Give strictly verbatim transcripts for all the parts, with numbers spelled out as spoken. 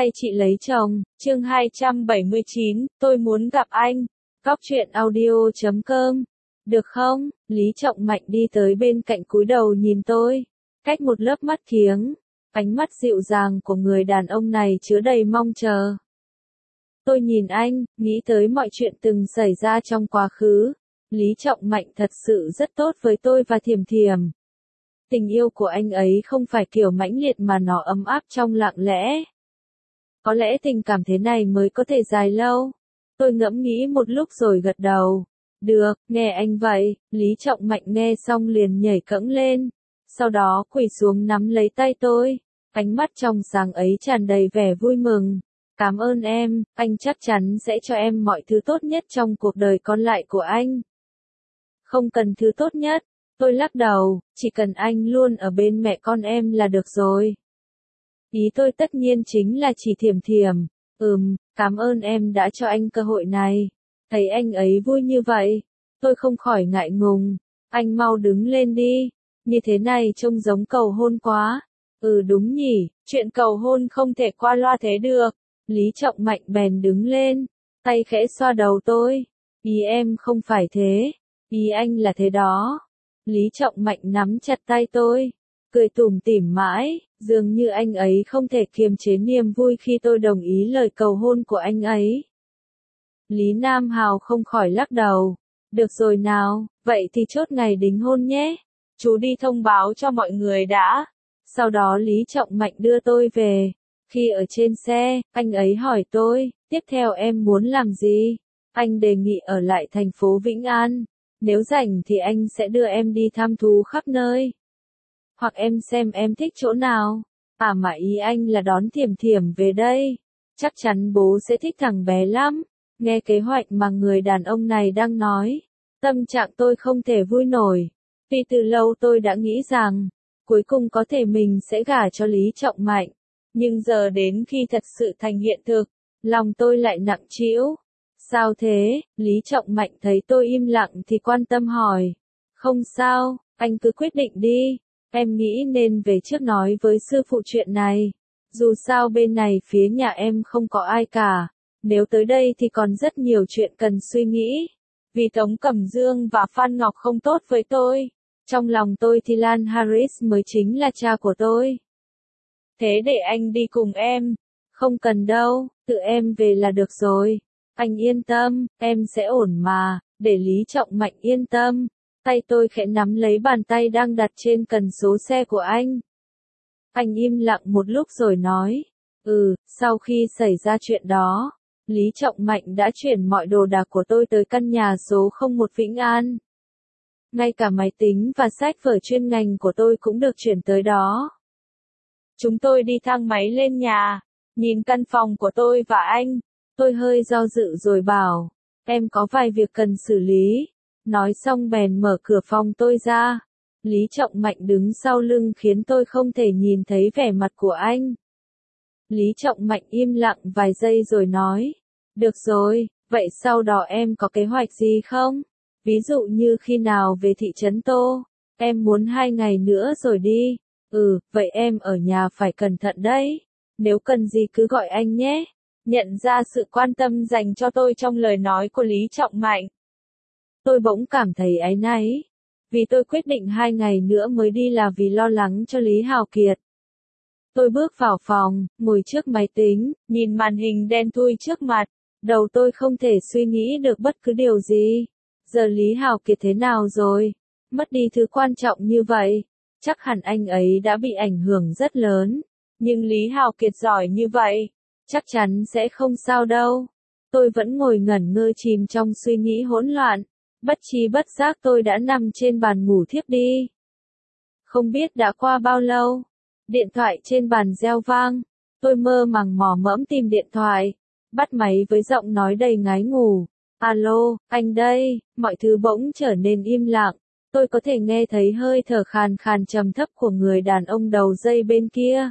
hay chị lấy chồng, chương hai trăm bảy mươi chín, tôi muốn gặp anh. Góc truyện audio chấm com. Được không? Lý Trọng Mạnh đi tới bên cạnh cúi đầu nhìn tôi. Cách một lớp mắt kiếng, ánh mắt dịu dàng của người đàn ông này chứa đầy mong chờ. Tôi nhìn anh, nghĩ tới mọi chuyện từng xảy ra trong quá khứ. Lý Trọng Mạnh thật sự rất tốt với tôi và Thiểm Thiểm. Tình yêu của anh ấy không phải kiểu mãnh liệt mà nó ấm áp trong lặng lẽ. Có lẽ tình cảm thế này mới có thể dài lâu. Tôi ngẫm nghĩ một lúc rồi gật đầu. Được, nghe anh vậy. Lý Trọng Mạnh nghe xong liền nhảy cẫng lên. Sau đó quỳ xuống nắm lấy tay tôi. Ánh mắt trong sáng ấy tràn đầy vẻ vui mừng. Cảm ơn em, anh chắc chắn sẽ cho em mọi thứ tốt nhất trong cuộc đời còn lại của anh. Không cần thứ tốt nhất. Tôi lắc đầu, chỉ cần anh luôn ở bên mẹ con em là được rồi. Ý tôi tất nhiên chính là chỉ Thiểm Thiểm. Ừm, cảm ơn em đã cho anh cơ hội này. Thấy anh ấy vui như vậy, tôi không khỏi ngại ngùng. Anh mau đứng lên đi. Như thế này trông giống cầu hôn quá. Ừ đúng nhỉ, chuyện cầu hôn không thể qua loa thế được. Lý Trọng Mạnh bèn đứng lên, tay khẽ xoa đầu tôi. Ý em không phải thế, ý anh là thế đó. Lý Trọng Mạnh nắm chặt tay tôi, cười tủm tỉm mãi, dường như anh ấy không thể kiềm chế niềm vui khi tôi đồng ý lời cầu hôn của anh ấy. Lý Nam Hào không khỏi lắc đầu. Được rồi nào, vậy thì chốt ngày đính hôn nhé. Chú đi thông báo cho mọi người đã. Sau đó Lý Trọng Mạnh đưa tôi về. Khi ở trên xe, anh ấy hỏi tôi, tiếp theo em muốn làm gì? Anh đề nghị ở lại thành phố Vĩnh An. Nếu rảnh thì anh sẽ đưa em đi thăm thú khắp nơi. Hoặc em xem em thích chỗ nào. À mà ý anh là đón Thiểm Thiểm về đây. Chắc chắn bố sẽ thích thằng bé lắm. Nghe kế hoạch mà người đàn ông này đang nói, tâm trạng tôi không thể vui nổi. Vì từ lâu tôi đã nghĩ rằng, cuối cùng có thể mình sẽ gả cho Lý Trọng Mạnh. Nhưng giờ đến khi thật sự thành hiện thực, lòng tôi lại nặng trĩu. Sao thế? Lý Trọng Mạnh thấy tôi im lặng thì quan tâm hỏi. Không sao, anh cứ quyết định đi. Em nghĩ nên về trước nói với sư phụ chuyện này. Dù sao bên này phía nhà em không có ai cả. Nếu tới đây thì còn rất nhiều chuyện cần suy nghĩ. Vì Tống Cẩm Dương và Phan Ngọc không tốt với tôi. Trong lòng tôi thì Lan Harris mới chính là cha của tôi. Thế để anh đi cùng em. Không cần đâu, tự em về là được rồi. Anh yên tâm, em sẽ ổn mà, để Lý Trọng Mạnh yên tâm. Tay tôi khẽ nắm lấy bàn tay đang đặt trên cần số xe của anh. Anh im lặng một lúc rồi nói. Ừ, sau khi xảy ra chuyện đó, Lý Trọng Mạnh đã chuyển mọi đồ đạc của tôi tới căn nhà số không một Vĩnh An. Ngay cả máy tính và sách vở chuyên ngành của tôi cũng được chuyển tới đó. Chúng tôi đi thang máy lên nhà, nhìn căn phòng của tôi và anh. Tôi hơi do dự rồi bảo, em có vài việc cần xử lý. Nói xong bèn mở cửa phòng tôi ra. Lý Trọng Mạnh đứng sau lưng khiến tôi không thể nhìn thấy vẻ mặt của anh. Lý Trọng Mạnh im lặng vài giây rồi nói, được rồi, vậy sau đó em có kế hoạch gì không? Ví dụ như khi nào về thị trấn Tô, em muốn hai ngày nữa rồi đi. Ừ, vậy em ở nhà phải cẩn thận đấy. Nếu cần gì cứ gọi anh nhé. Nhận ra sự quan tâm dành cho tôi trong lời nói của Lý Trọng Mạnh. Tôi bỗng cảm thấy áy náy. Vì tôi quyết định hai ngày nữa mới đi là vì lo lắng cho Lý Hào Kiệt. Tôi bước vào phòng, ngồi trước máy tính, nhìn màn hình đen thui trước mặt. Đầu tôi không thể suy nghĩ được bất cứ điều gì. Giờ Lý Hào Kiệt thế nào rồi? Mất đi thứ quan trọng như vậy. Chắc hẳn anh ấy đã bị ảnh hưởng rất lớn. Nhưng Lý Hào Kiệt giỏi như vậy, chắc chắn sẽ không sao đâu. Tôi vẫn ngồi ngẩn ngơ chìm trong suy nghĩ hỗn loạn. Bất tri bất giác tôi đã nằm trên bàn ngủ thiếp đi. Không biết đã qua bao lâu. Điện thoại trên bàn reo vang. Tôi mơ màng mò mẫm tìm điện thoại. Bắt máy với giọng nói đầy ngái ngủ. Alo, anh đây. Mọi thứ bỗng trở nên im lặng. Tôi có thể nghe thấy hơi thở khàn khàn trầm thấp của người đàn ông đầu dây bên kia.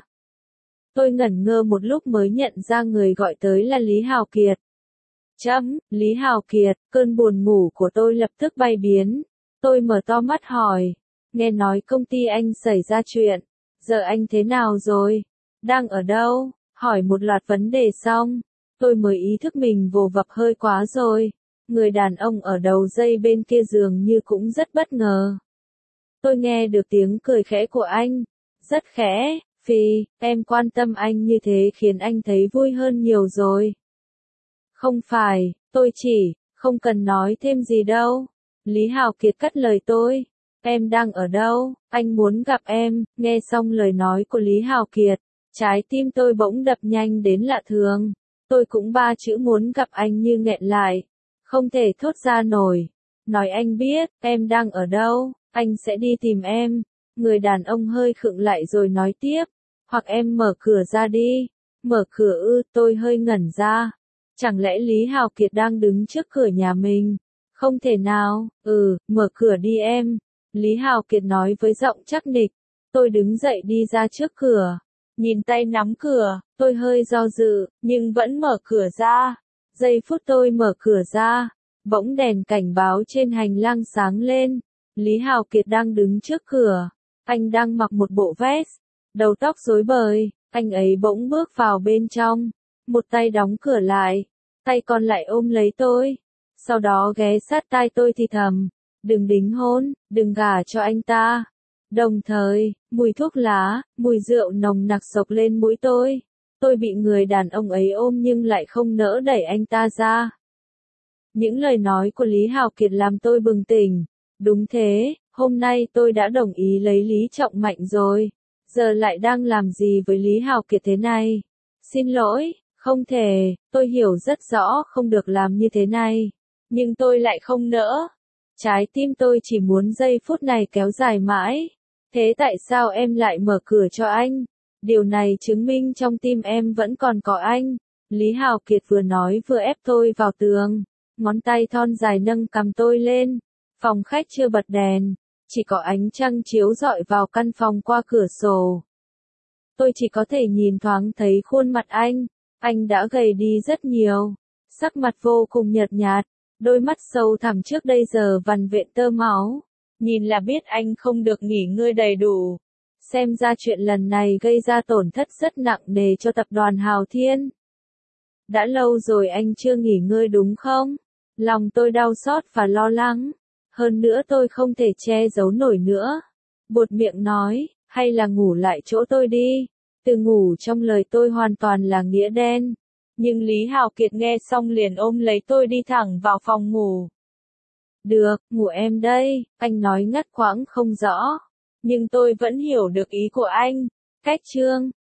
Tôi ngẩn ngơ một lúc mới nhận ra người gọi tới là Lý Hào Kiệt. Chấm, Lý Hào Kiệt, cơn buồn ngủ của tôi lập tức bay biến. Tôi mở to mắt hỏi. Nghe nói công ty anh xảy ra chuyện. Giờ anh thế nào rồi? Đang ở đâu? Hỏi một loạt vấn đề xong, tôi mới ý thức mình vồ vập hơi quá rồi. Người đàn ông ở đầu dây bên kia giường như cũng rất bất ngờ. Tôi nghe được tiếng cười khẽ của anh. Rất khẽ, Phi, em quan tâm anh như thế khiến anh thấy vui hơn nhiều rồi. Không phải, tôi chỉ, không cần nói thêm gì đâu. Lý Hào Kiệt cắt lời tôi. Em đang ở đâu, anh muốn gặp em. Nghe xong lời nói của Lý Hào Kiệt, trái tim tôi bỗng đập nhanh đến lạ thường. Tôi cũng ba chữ muốn gặp anh như nghẹn lại. Không thể thốt ra nổi. Nói anh biết, em đang ở đâu, anh sẽ đi tìm em. Người đàn ông hơi khựng lại rồi nói tiếp. Hoặc em mở cửa ra đi. Mở cửa ư, tôi hơi ngẩn ra. Chẳng lẽ Lý Hào Kiệt đang đứng trước cửa nhà mình? Không thể nào, ừ, mở cửa đi em. Lý Hào Kiệt nói với giọng chắc nịch. Tôi đứng dậy đi ra trước cửa. Nhìn tay nắm cửa, tôi hơi do dự, nhưng vẫn mở cửa ra. Giây phút tôi mở cửa ra, bỗng đèn cảnh báo trên hành lang sáng lên. Lý Hào Kiệt đang đứng trước cửa. Anh đang mặc một bộ vest, đầu tóc rối bời. Anh ấy bỗng bước vào bên trong. Một tay đóng cửa lại, tay còn lại ôm lấy tôi. Sau đó ghé sát tai tôi thì thầm. Đừng đính hôn, đừng gả cho anh ta. Đồng thời, mùi thuốc lá, mùi rượu nồng nặc xộc lên mũi tôi. Tôi bị người đàn ông ấy ôm nhưng lại không nỡ đẩy anh ta ra. Những lời nói của Lý Hào Kiệt làm tôi bừng tỉnh. Đúng thế, hôm nay tôi đã đồng ý lấy Lý Trọng Mạnh rồi. Giờ lại đang làm gì với Lý Hào Kiệt thế này? Xin lỗi, không thể, tôi hiểu rất rõ không được làm như thế này. Nhưng tôi lại không nỡ. Trái tim tôi chỉ muốn giây phút này kéo dài mãi. Thế tại sao em lại mở cửa cho anh? Điều này chứng minh trong tim em vẫn còn có anh. Lý Hào Kiệt vừa nói vừa ép tôi vào tường. Ngón tay thon dài nâng cằm tôi lên. Phòng khách chưa bật đèn. Chỉ có ánh trăng chiếu rọi vào căn phòng qua cửa sổ. Tôi chỉ có thể nhìn thoáng thấy khuôn mặt anh. Anh đã gầy đi rất nhiều. Sắc mặt vô cùng nhợt nhạt. Đôi mắt sâu thẳm trước đây giờ vằn vện tơ máu. Nhìn là biết anh không được nghỉ ngơi đầy đủ. Xem ra chuyện lần này gây ra tổn thất rất nặng nề cho tập đoàn Hào Thiên. Đã lâu rồi anh chưa nghỉ ngơi đúng không? Lòng tôi đau xót và lo lắng. Hơn nữa tôi không thể che giấu nổi nữa. Buột miệng nói, hay là ngủ lại chỗ tôi đi. Từ ngủ trong lời tôi hoàn toàn là nghĩa đen. Nhưng Lý Hào Kiệt nghe xong liền ôm lấy tôi đi thẳng vào phòng ngủ. Được, ngủ em đây, anh nói ngắt quãng không rõ. Nhưng tôi vẫn hiểu được ý của anh. Cách chương